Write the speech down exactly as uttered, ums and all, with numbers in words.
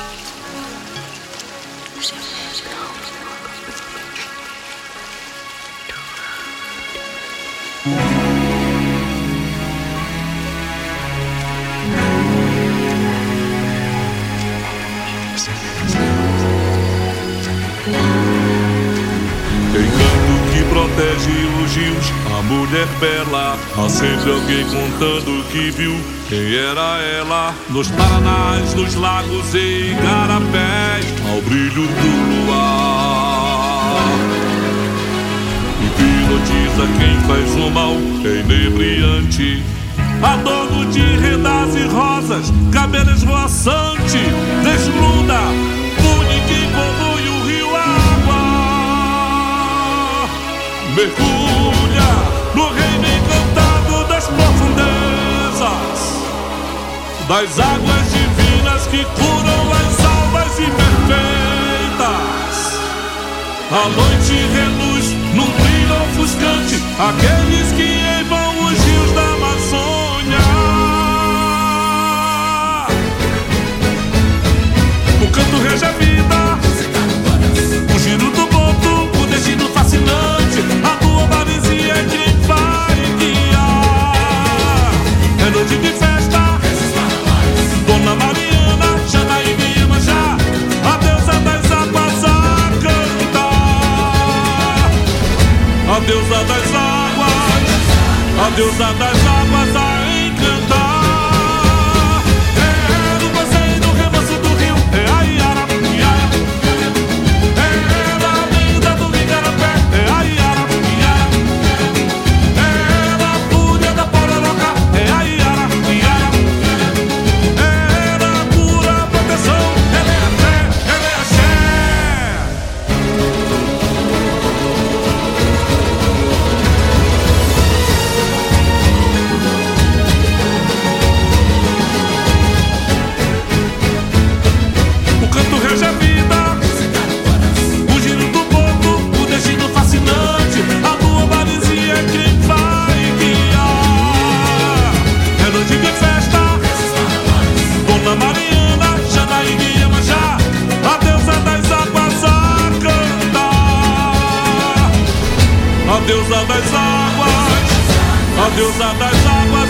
Encanto que protege os rios, a mulher bela, há sempre alguém contando que viu quem era ela. Nos Paranás, nos lagos e igarapés, ao brilho do luar. Hipnotiza quem faz o mal, é inebriante. Adorno de redas e rosas, cabelo esvoaçante, desluda, une que conduz o rio água. Mergulha no reino encantado das profundezas, das águas divinas que curam as almas imperfeitas. A noite reluz num brilho ofuscante aqueles que envolvem os rios da Amazônia. O canto rege a vida, o giro do ponto, o destino fascinante. A tua maresia é quem vai guiar. É noite de festa, Dona Mariana, Janaína e Iemanjá, a deusa das águas a cantar. A deusa das águas, a deusa das águas a encantar. É no passeio do remanso do rio, é a Iara, Iara. É na linda do igarapé, é a Iara, Iara. É na fúria da pororoca, é a Iara, Iara. É na pura proteção, ela é a fé, ela é a axé. O canto rege a vida, o giro do ponto, o destino fascinante. A tua maresia é quem vai guiar. É noite de festa, Dona Mariana, Janaína e Iemanjá, a deusa das águas a cantar. A deusa das águas, a deusa das águas